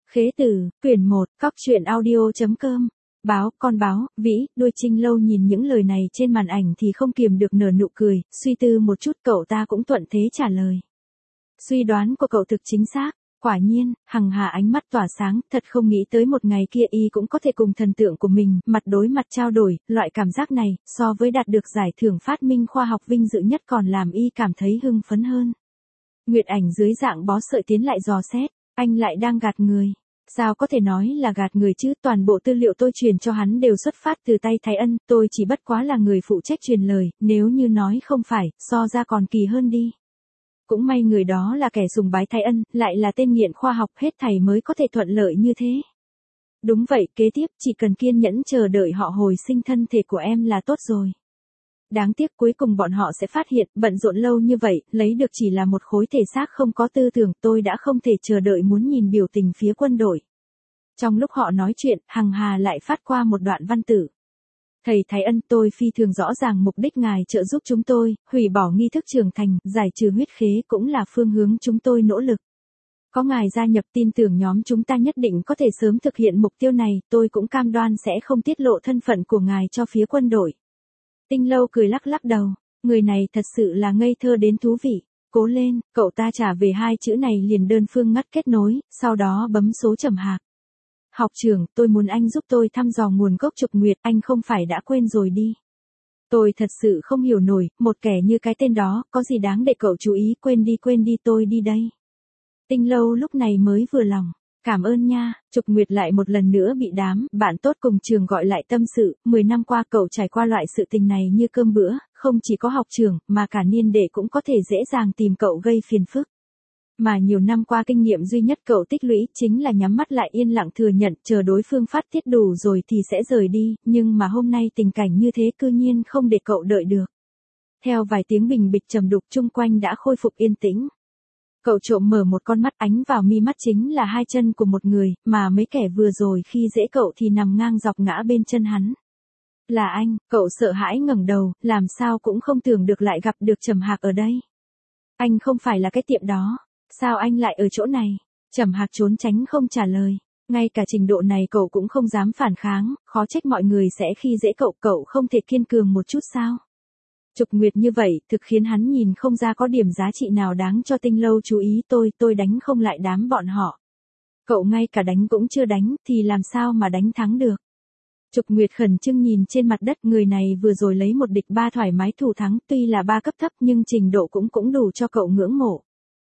Khế Tử, quyển 1, Cóc truyện audio.com. Báo, con báo, vĩ, đuôi Trinh Lâu nhìn những lời này trên màn ảnh thì không kiềm được nở nụ cười, suy tư một chút cậu ta cũng thuận thế trả lời. Suy đoán của cậu thực chính xác, quả nhiên, Hằng Hà ánh mắt tỏa sáng, thật không nghĩ tới một ngày kia y cũng có thể cùng thần tượng của mình, mặt đối mặt trao đổi, loại cảm giác này, so với đạt được giải thưởng phát minh khoa học vinh dự nhất còn làm y cảm thấy hưng phấn hơn. Nguyệt Ảnh dưới dạng bó sợi tiến lại dò xét, anh lại đang gạt người. Sao có thể nói là gạt người chứ, toàn bộ tư liệu tôi truyền cho hắn đều xuất phát từ tay Thái Ân, tôi chỉ bất quá là người phụ trách truyền lời, nếu như nói không phải, so ra còn kỳ hơn đi. Cũng may người đó là kẻ sùng bái Thái Ân, lại là tên nghiện khoa học, hết thảy mới có thể thuận lợi như thế. Đúng vậy, kế tiếp chỉ cần kiên nhẫn chờ đợi họ hồi sinh thân thể của em là tốt rồi. Đáng tiếc cuối cùng bọn họ sẽ phát hiện, bận rộn lâu như vậy, lấy được chỉ là một khối thể xác không có tư tưởng, tôi đã không thể chờ đợi muốn nhìn biểu tình phía quân đội. Trong lúc họ nói chuyện, Hằng Hà lại phát qua một đoạn văn tử. Thầy Thái Ân, tôi phi thường rõ ràng mục đích ngài trợ giúp chúng tôi, hủy bỏ nghi thức trưởng thành, giải trừ huyết khế cũng là phương hướng chúng tôi nỗ lực. Có ngài gia nhập tin tưởng nhóm chúng ta nhất định có thể sớm thực hiện mục tiêu này, tôi cũng cam đoan sẽ không tiết lộ thân phận của ngài cho phía quân đội. Tinh Lâu cười lắc lắc đầu, người này thật sự là ngây thơ đến thú vị. Cố lên, cậu ta trả về hai chữ này liền đơn phương ngắt kết nối, sau đó bấm số Trầm Hạc. Học trưởng, tôi muốn anh giúp tôi thăm dò nguồn gốc Trục Nguyệt, anh không phải đã quên rồi đi. Tôi thật sự không hiểu nổi, một kẻ như cái tên đó, có gì đáng để cậu chú ý, quên đi tôi đi đây. Tinh Lâu lúc này mới vừa lòng. Cảm ơn nha, Trục Nguyệt lại một lần nữa bị đám bạn tốt cùng trường gọi lại tâm sự, 10 năm qua cậu trải qua loại sự tình này như cơm bữa, không chỉ có học trường, mà cả niên đệ cũng có thể dễ dàng tìm cậu gây phiền phức. Mà nhiều năm qua kinh nghiệm duy nhất cậu tích lũy chính là nhắm mắt lại yên lặng thừa nhận, chờ đối phương phát tiết đủ rồi thì sẽ rời đi, nhưng mà hôm nay tình cảnh như thế cư nhiên không để cậu đợi được. Theo vài tiếng bình bịch trầm đục chung quanh đã khôi phục yên tĩnh. Cậu trộm mở một con mắt, ánh vào mi mắt chính là hai chân của một người, mà mấy kẻ vừa rồi khi dễ cậu thì nằm ngang dọc ngã bên chân hắn. Là anh, cậu sợ hãi ngẩng đầu, làm sao cũng không tưởng được lại gặp được Trầm Hạc ở đây. Anh không phải là cái tiệm đó, sao anh lại ở chỗ này? Trầm Hạc trốn tránh không trả lời, ngay cả trình độ này cậu cũng không dám phản kháng, khó trách mọi người sẽ khi dễ cậu, cậu không thể kiên cường một chút sao? Trục Nguyệt như vậy, thực khiến hắn nhìn không ra có điểm giá trị nào đáng cho Tinh Lâu chú ý, tôi đánh không lại đám bọn họ. Cậu ngay cả đánh cũng chưa đánh, thì làm sao mà đánh thắng được. Trục Nguyệt khẩn trương nhìn trên mặt đất, người này vừa rồi lấy 1 địch 3 thoải mái thủ thắng, tuy là 3 cấp thấp nhưng trình độ cũng đủ cho cậu ngưỡng mộ.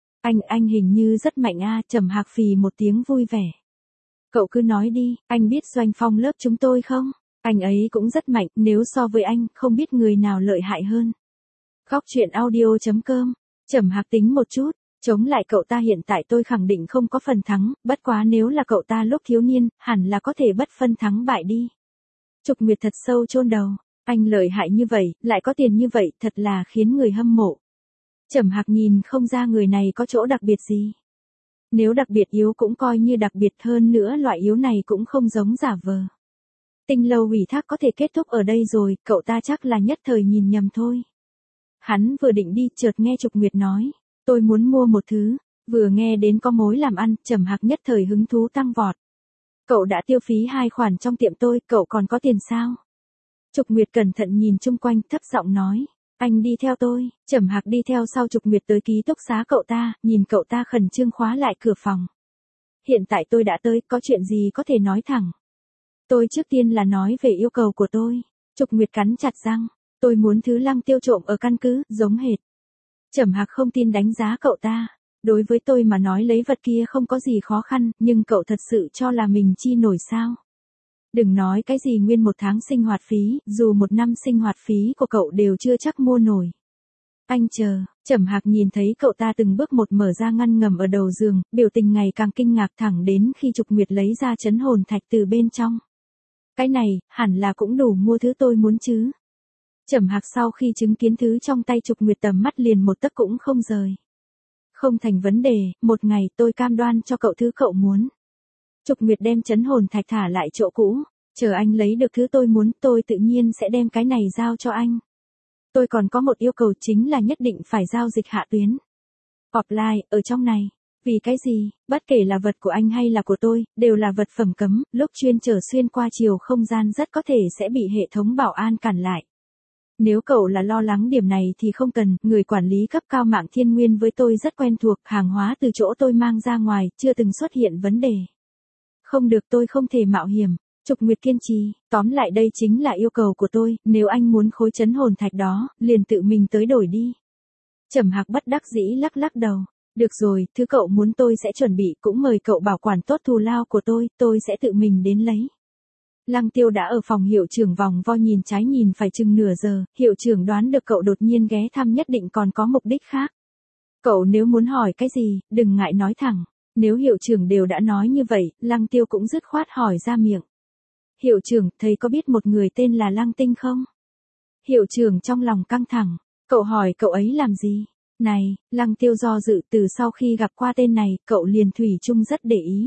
Anh hình như rất mạnh a, Trầm Hạc phì một tiếng vui vẻ. Cậu cứ nói đi, anh biết Doanh Phong lớp chúng tôi không? Anh ấy cũng rất mạnh, nếu so với anh, không biết người nào lợi hại hơn. Cóc truyện audio.com. Trầm Hạc tính một chút, chống lại cậu ta hiện tại tôi khẳng định không có phần thắng, bất quá nếu là cậu ta lúc thiếu niên, hẳn là có thể bất phân thắng bại đi. Trục Nguyệt thật sâu chôn đầu, anh lợi hại như vậy, lại có tiền như vậy, thật là khiến người hâm mộ. Trầm Hạc nhìn không ra người này có chỗ đặc biệt gì. Nếu đặc biệt yếu cũng coi như đặc biệt, hơn nữa loại yếu này cũng không giống giả vờ. Tinh Lâu ủy thác có thể kết thúc ở đây rồi, cậu ta chắc là nhất thời nhìn nhầm thôi. Hắn vừa định đi, chợt nghe Trục Nguyệt nói, tôi muốn mua một thứ, vừa nghe đến có mối làm ăn, Trầm Hạc nhất thời hứng thú tăng vọt. Cậu đã tiêu phí 2 khoản trong tiệm tôi, cậu còn có tiền sao? Trục Nguyệt cẩn thận nhìn chung quanh, thấp giọng nói, anh đi theo tôi. Trầm Hạc đi theo sau Trục Nguyệt tới ký túc xá cậu ta, nhìn cậu ta khẩn trương khóa lại cửa phòng. Hiện tại tôi đã tới, có chuyện gì có thể nói thẳng. Tôi trước tiên là nói về yêu cầu của tôi. Trục Nguyệt cắn chặt răng, tôi muốn thứ Lăng Tiêu trộm ở căn cứ, giống hệt. Trầm Hạc không tin đánh giá cậu ta. Đối với tôi mà nói lấy vật kia không có gì khó khăn, nhưng cậu thật sự cho là mình chi nổi sao? Đừng nói cái gì nguyên 1 tháng sinh hoạt phí, dù 1 năm sinh hoạt phí của cậu đều chưa chắc mua nổi. Anh chờ, Trầm Hạc nhìn thấy cậu ta từng bước một mở ra ngăn ngầm ở đầu giường, biểu tình ngày càng kinh ngạc thẳng đến khi Trục Nguyệt lấy ra trấn hồn thạch từ bên trong. Cái này, hẳn là cũng đủ mua thứ tôi muốn chứ. Trầm Hạc sau khi chứng kiến thứ trong tay Trục Nguyệt tầm mắt liền một tấc cũng không rời. Không thành vấn đề, một ngày tôi cam đoan cho cậu thứ cậu muốn. Trục Nguyệt đem trấn hồn thạch thả lại chỗ cũ, chờ anh lấy được thứ tôi muốn, tôi tự nhiên sẽ đem cái này giao cho anh. Tôi còn có một yêu cầu chính là nhất định phải giao dịch hạ tuyến. Offline, ở trong này. Vì cái gì, bất kể là vật của anh hay là của tôi, đều là vật phẩm cấm, lúc chuyên trở xuyên qua chiều không gian rất có thể sẽ bị hệ thống bảo an cản lại. Nếu cậu là lo lắng điểm này thì không cần, người quản lý cấp cao mạng Thiên Nguyên với tôi rất quen thuộc, hàng hóa từ chỗ tôi mang ra ngoài, chưa từng xuất hiện vấn đề. Không được, tôi không thể mạo hiểm. Trục Nguyệt kiên trì, tóm lại đây chính là yêu cầu của tôi, nếu anh muốn khối trấn hồn thạch đó, liền tự mình tới đổi đi. Trầm Hạc bất đắc dĩ lắc lắc đầu. Được rồi, thứ cậu muốn tôi sẽ chuẩn bị, cũng mời cậu bảo quản tốt thù lao của tôi sẽ tự mình đến lấy. Lăng Tiêu đã ở phòng hiệu trưởng vòng vo nhìn trái nhìn phải chừng nửa giờ, hiệu trưởng đoán được cậu đột nhiên ghé thăm nhất định còn có mục đích khác. Cậu nếu muốn hỏi cái gì, đừng ngại nói thẳng. Nếu hiệu trưởng đều đã nói như vậy, Lăng Tiêu cũng dứt khoát hỏi ra miệng. Hiệu trưởng, thầy có biết một người tên là Lăng Tinh không? Hiệu trưởng trong lòng căng thẳng, cậu hỏi cậu ấy làm gì? Này, Lăng Tiêu do dự, từ sau khi gặp qua tên này, cậu liền thủy chung rất để ý.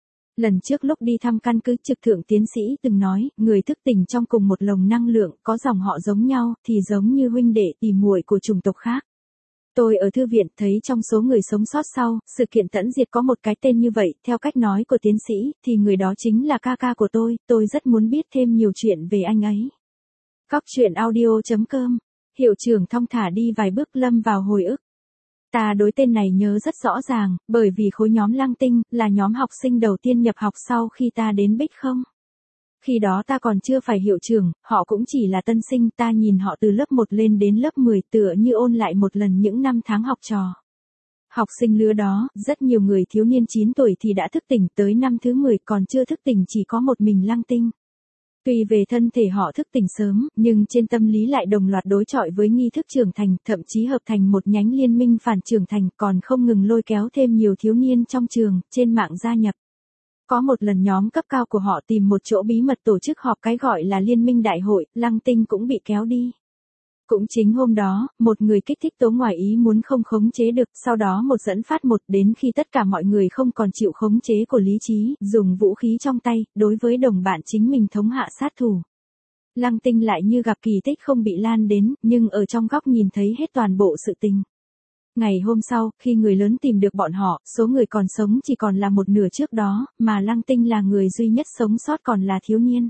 Lần trước lúc đi thăm căn cứ trực thượng tiến sĩ từng nói, người thức tỉnh trong cùng một lồng năng lượng, có dòng họ giống nhau, thì giống như huynh đệ tỉ muội của chủng tộc khác. Tôi ở thư viện thấy trong số người sống sót sau, sự kiện tận diệt có một cái tên như vậy, theo cách nói của tiến sĩ, thì người đó chính là ca ca của tôi rất muốn biết thêm nhiều chuyện về anh ấy. Cóc truyện audio.com, hiệu trưởng thong thả đi vài bước lâm vào hồi ức. Ta đối tên này nhớ rất rõ ràng, bởi vì khối nhóm Lăng Tinh, là nhóm học sinh đầu tiên nhập học sau khi ta đến Bích không. Khi đó ta còn chưa phải hiệu trưởng, họ cũng chỉ là tân sinh, ta nhìn họ từ lớp 1 lên đến lớp 10 tựa như ôn lại một lần những năm tháng học trò. Học sinh lứa đó, rất nhiều người thiếu niên 9 tuổi thì đã thức tỉnh, tới năm thứ 10 còn chưa thức tỉnh chỉ có một mình Lăng Tinh. Tuy về thân thể họ thức tỉnh sớm, nhưng trên tâm lý lại đồng loạt đối chọi với nghi thức trưởng thành, thậm chí hợp thành một nhánh liên minh phản trưởng thành, còn không ngừng lôi kéo thêm nhiều thiếu niên trong trường, trên mạng gia nhập. Có một lần nhóm cấp cao của họ tìm một chỗ bí mật tổ chức họp cái gọi là liên minh đại hội, Lăng Tinh cũng bị kéo đi. Cũng chính hôm đó, một người kích thích tố ngoài ý muốn không khống chế được, sau đó một dẫn phát một, đến khi tất cả mọi người không còn chịu khống chế của lý trí, dùng vũ khí trong tay, đối với đồng bạn chính mình thống hạ sát thủ. Lăng Tinh lại như gặp kỳ tích không bị lan đến, nhưng ở trong góc nhìn thấy hết toàn bộ sự tình. Ngày hôm sau, khi người lớn tìm được bọn họ, số người còn sống chỉ còn là một nửa trước đó, mà Lăng Tinh là người duy nhất sống sót còn là thiếu niên.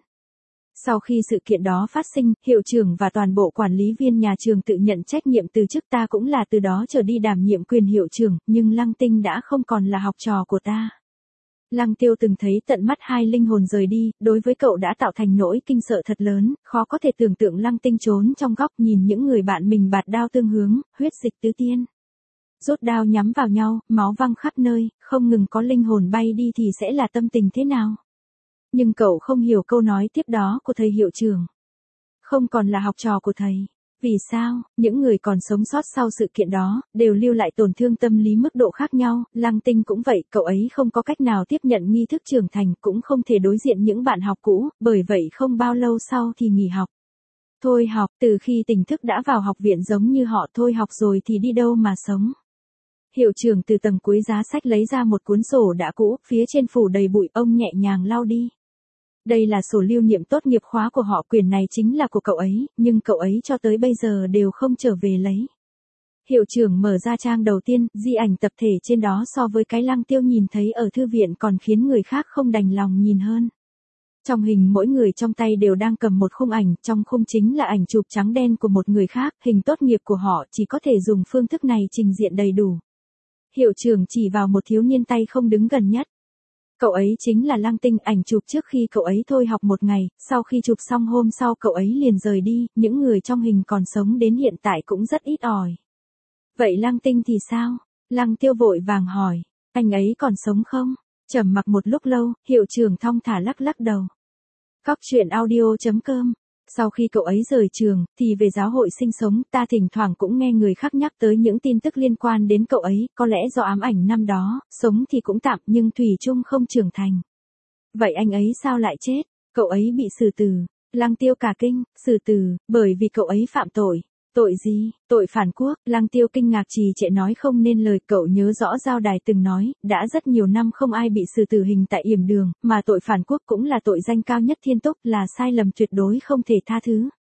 Sau khi sự kiện đó phát sinh, hiệu trưởng và toàn bộ quản lý viên nhà trường tự nhận trách nhiệm từ chức, ta cũng là từ đó trở đi đảm nhiệm quyền hiệu trưởng, nhưng Lăng Tinh đã không còn là học trò của ta. Lăng Tiêu từng thấy tận mắt hai linh hồn rời đi, đối với cậu đã tạo thành nỗi kinh sợ thật lớn, khó có thể tưởng tượng Lăng Tinh trốn trong góc nhìn những người bạn mình bạt đao tương hướng, huyết dịch tứ tiên. Rút đao nhắm vào nhau, máu văng khắp nơi, không ngừng có linh hồn bay đi thì sẽ là tâm tình thế nào? Nhưng cậu không hiểu câu nói tiếp đó của thầy hiệu trưởng. Không còn là học trò của thầy. Vì sao, những người còn sống sót sau sự kiện đó, đều lưu lại tổn thương tâm lý mức độ khác nhau, Lăng Tinh cũng vậy, cậu ấy không có cách nào tiếp nhận nghi thức trưởng thành, cũng không thể đối diện những bạn học cũ, bởi vậy không bao lâu sau thì nghỉ học. Thôi học, từ khi tỉnh thức đã vào học viện giống như họ, thôi học rồi thì đi đâu mà sống. Hiệu trưởng từ tầng cuối giá sách lấy ra một cuốn sổ đã cũ, phía trên phủ đầy bụi, ông nhẹ nhàng lau đi. Đây là sổ lưu niệm tốt nghiệp khóa của họ, quyển này chính là của cậu ấy, nhưng cậu ấy cho tới bây giờ đều không trở về lấy. Hiệu trưởng mở ra trang đầu tiên, di ảnh tập thể trên đó so với cái Lăng Tiêu nhìn thấy ở thư viện còn khiến người khác không đành lòng nhìn hơn. Trong hình mỗi người trong tay đều đang cầm một khung ảnh, trong khung chính là ảnh chụp trắng đen của một người khác, hình tốt nghiệp của họ chỉ có thể dùng phương thức này trình diện đầy đủ. Hiệu trưởng chỉ vào một thiếu niên tay không đứng gần nhất. Cậu ấy chính là Lăng Tinh, ảnh chụp trước khi cậu ấy thôi học một ngày, sau khi chụp xong hôm sau cậu ấy liền rời đi, những người trong hình còn sống đến hiện tại cũng rất ít ỏi. Vậy Lăng Tinh thì sao? Lăng Tiêu vội vàng hỏi, anh ấy còn sống không? Trầm mặc một lúc lâu, hiệu trưởng thong thả lắc lắc đầu. Cóc truyện audio.com. Sau khi cậu ấy rời trường, thì về giáo hội sinh sống, ta thỉnh thoảng cũng nghe người khác nhắc tới những tin tức liên quan đến cậu ấy, có lẽ do ám ảnh năm đó, sống thì cũng tạm nhưng thủy chung không trưởng thành. Vậy anh ấy sao lại chết? Cậu ấy bị xử tử. Lăng Tiêu cả kinh, xử tử, bởi vì cậu ấy phạm tội. Tội gì? Tội phản quốc. Lăng Tiêu kinh ngạc trì trệ nói không nên lời, cậu nhớ rõ Giao Đài từng nói, đã rất nhiều năm không ai bị xử tử hình tại Yểm Đường, mà tội phản quốc cũng là tội danh cao nhất thiên túc, là sai lầm tuyệt đối không thể tha thứ.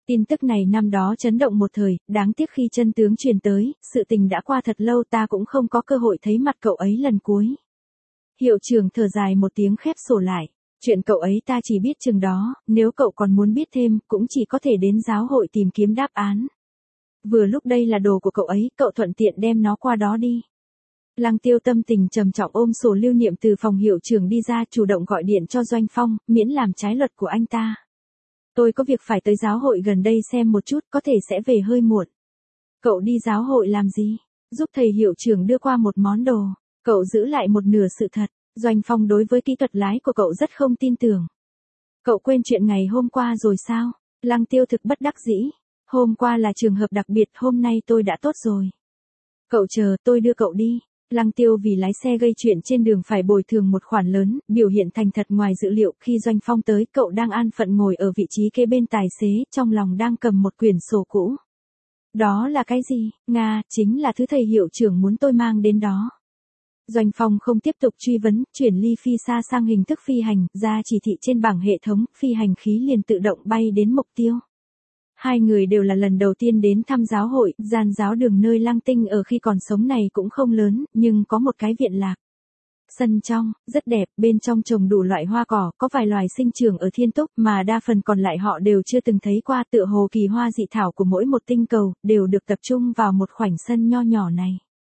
Tin tức này năm đó chấn động một thời, đáng tiếc khi chân tướng truyền tới, sự tình đã qua thật lâu ta cũng không có cơ hội thấy mặt cậu ấy lần cuối. Hiệu trưởng thở dài một tiếng khép sổ lại. Chuyện cậu ấy ta chỉ biết chừng đó, nếu cậu còn muốn biết thêm, cũng chỉ có thể đến giáo hội tìm kiếm đáp án. Vừa lúc đây là đồ của cậu ấy, cậu thuận tiện đem nó qua đó đi. Lăng Tiêu tâm tình trầm trọng ôm sổ lưu niệm từ phòng hiệu trưởng đi ra, chủ động gọi điện cho Doanh Phong, miễn làm trái luật của anh ta. Tôi có việc phải tới giáo hội gần đây xem một chút, có thể sẽ về hơi muộn. Cậu đi giáo hội làm gì? Giúp thầy hiệu trưởng đưa qua một món đồ. Cậu giữ lại một nửa sự thật. Doanh Phong đối với kỹ thuật lái của cậu rất không tin tưởng. Cậu quên chuyện ngày hôm qua rồi sao? Lăng Tiêu thực bất đắc dĩ. Hôm qua là trường hợp đặc biệt, hôm nay tôi đã tốt rồi. Cậu chờ, tôi đưa cậu đi. Lăng Tiêu vì lái xe gây chuyện trên đường phải bồi thường một khoản lớn, biểu hiện thành thật ngoài dự liệu. Khi Doanh Phong tới, cậu đang an phận ngồi ở vị trí kế bên tài xế, trong lòng đang cầm một quyển sổ cũ. Đó là cái gì? Nga, chính là thứ thầy hiệu trưởng muốn tôi mang đến đó. Doanh Phong không tiếp tục truy vấn, chuyển ly phi xa sang hình thức phi hành, ra chỉ thị trên bảng hệ thống, phi hành khí liền tự động bay đến mục tiêu. Hai người đều là lần đầu tiên đến thăm giáo hội, gian giáo đường nơi Lăng Tinh ở khi còn sống này cũng không lớn, nhưng có một cái viện lạc. Sân trong, rất đẹp, bên trong trồng đủ loại hoa cỏ, có vài loài sinh trưởng ở thiên túc mà đa phần còn lại họ đều chưa từng thấy qua, tựa hồ kỳ hoa dị thảo của mỗi một tinh cầu, đều được tập trung vào một khoảnh sân nho nhỏ này.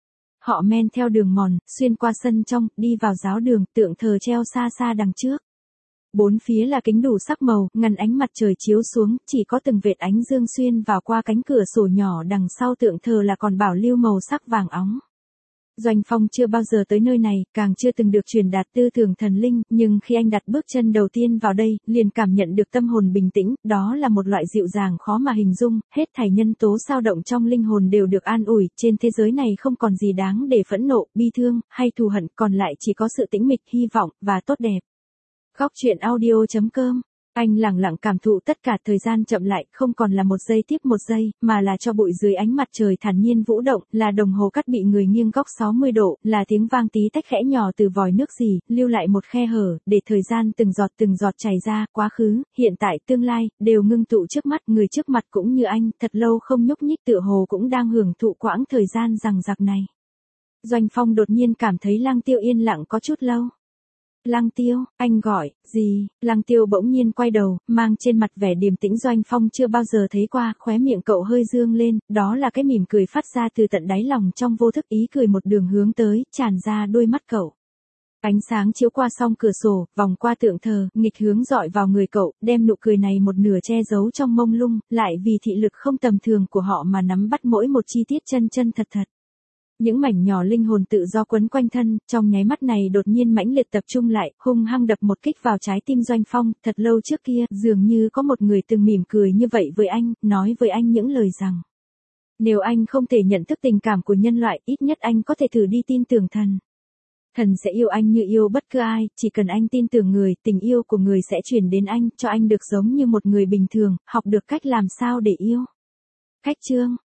Họ men theo đường mòn, xuyên qua sân trong, đi vào giáo đường, tượng thờ treo xa xa đằng trước. Bốn phía là kính đủ sắc màu, ngăn ánh mặt trời chiếu xuống, chỉ có từng vệt ánh dương xuyên vào qua cánh cửa sổ nhỏ đằng sau tượng thờ là còn bảo lưu màu sắc vàng óng. Doanh Phong chưa bao giờ tới nơi này, càng chưa từng được truyền đạt tư tưởng thần linh, nhưng khi anh đặt bước chân đầu tiên vào đây, liền cảm nhận được tâm hồn bình tĩnh, đó là một loại dịu dàng khó mà hình dung, hết thảy nhân tố dao động trong linh hồn đều được an ủi, trên thế giới này không còn gì đáng để phẫn nộ, bi thương, hay thù hận, còn lại chỉ có sự tĩnh mịch, hy vọng, và tốt đẹp. Góc truyện audio.com. Anh lặng lặng cảm thụ tất cả, thời gian chậm lại, không còn là một giây tiếp một giây, mà là cho bụi dưới ánh mặt trời thản nhiên vũ động, là đồng hồ cắt bị người nghiêng góc 60 độ, là tiếng vang tí tách khẽ nhỏ từ vòi nước rỉ, lưu lại một khe hở, để thời gian từng giọt chảy ra, quá khứ, hiện tại, tương lai, đều ngưng tụ trước mắt, người trước mặt cũng như anh, thật lâu không nhúc nhích tựa hồ cũng đang hưởng thụ quãng thời gian rằng rạc này. Doanh Phong đột nhiên cảm thấy Lăng Tiêu yên lặng có chút lâu. Lăng Tiêu, anh gọi, gì? Lăng Tiêu bỗng nhiên quay đầu, mang trên mặt vẻ điềm tĩnh Doanh Phong chưa bao giờ thấy qua, khóe miệng cậu hơi dương lên, đó là cái mỉm cười phát ra từ tận đáy lòng trong vô thức, ý cười một đường hướng tới, tràn ra đôi mắt cậu. Ánh sáng chiếu qua song cửa sổ, vòng qua tượng thờ, nghịch hướng dọi vào người cậu, đem nụ cười này một nửa che giấu trong mông lung, lại vì thị lực không tầm thường của họ mà nắm bắt mỗi một chi tiết chân thật. Những mảnh nhỏ linh hồn tự do quấn quanh thân, trong nháy mắt này đột nhiên mãnh liệt tập trung lại, hung hăng đập một kích vào trái tim Doanh Phong, thật lâu trước kia, dường như có một người từng mỉm cười như vậy với anh, nói với anh những lời rằng. Nếu anh không thể nhận thức tình cảm của nhân loại, ít nhất anh có thể thử đi tin tưởng thần. Thần sẽ yêu anh như yêu bất cứ ai, chỉ cần anh tin tưởng người, tình yêu của người sẽ chuyển đến anh, cho anh được giống như một người bình thường, học được cách làm sao để yêu. Cách chương.